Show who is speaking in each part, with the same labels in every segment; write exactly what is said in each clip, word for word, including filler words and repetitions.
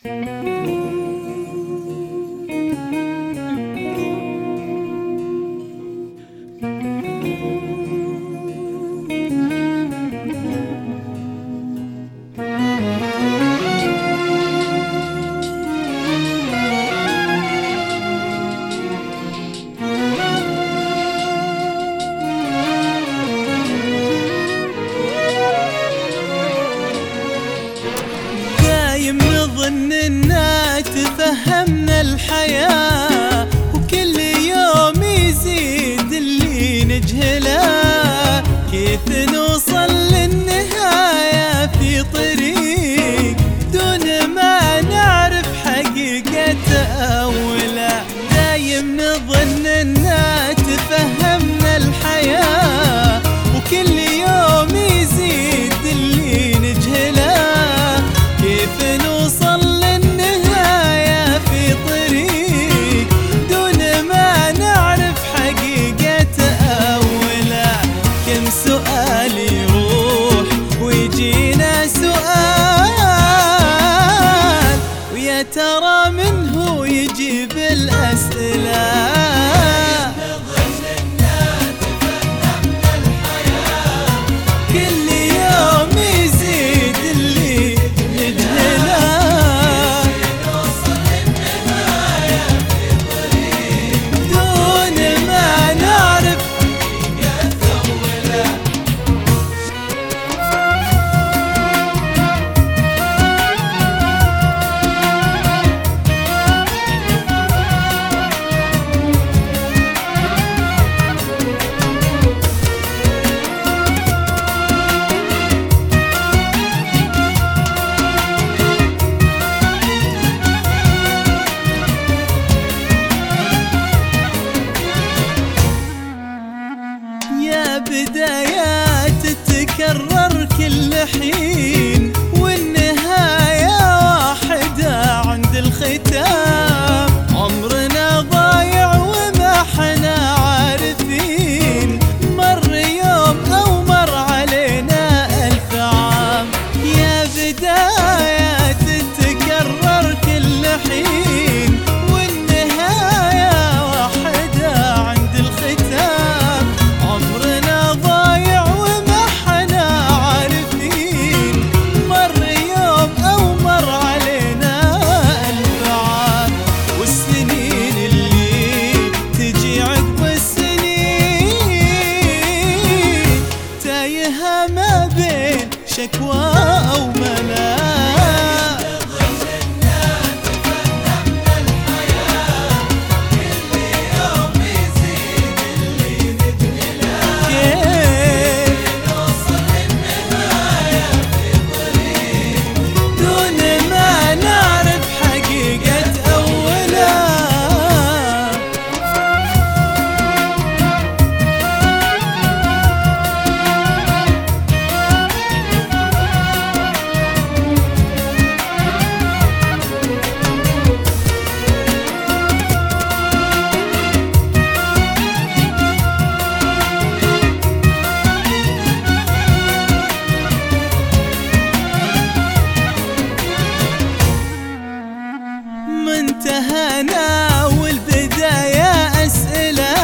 Speaker 1: نظن إنها تفهمنا الحياة، وكل يوم يزيد اللي نجهله. كيف نوصل للنهاية في طريق دون ما نعرف حقيقة أوله؟ دايم نظن إنها تفهمنا الحياة، وكل يوم يزيد اللي نجهله. كيف نوصل للنهاية في طريق دون ما نعرف حقيقة أوله؟ كم سؤال يروح ويجينا سؤال، ويا ترى من هو يجيب الأسئلة؟ بدايات تتكرر كل حين، والنهاية واحدة عند الختام. عمرنا ضايع وما حنا عارفين، مر يوم أو مر علينا ألف عام. يا بدايات تتكرر كل حين، والنهاية واحدة عند الختام. عمرنا ضايع وما حنا عارفين، مر يوم أو مر علينا ألف عام. والسنين اللي تجي عقب السنين تايهة ما بين شكوى أو ملام. منتهانا والبداية أسئلة،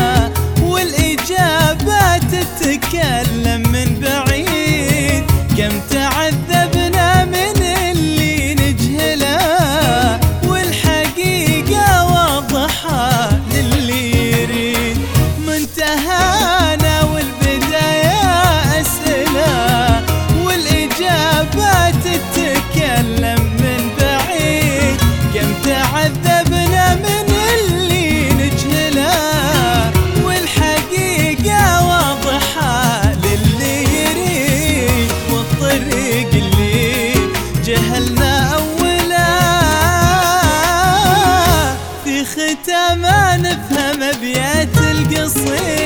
Speaker 1: والإجابات تتكلم من بعيد. كم تعذبنا من اللي نجهله، والحقيقة واضحة للي يريد. منتهانا والبداية أسئلة، والإجابات تتكلم من بعيد. كم تعذبنا من اللي نجهله، والحقيقة واضحة للي يريد. والطريق اللي جهلنا أوله في ختامه نفهم أبيات القصيدة.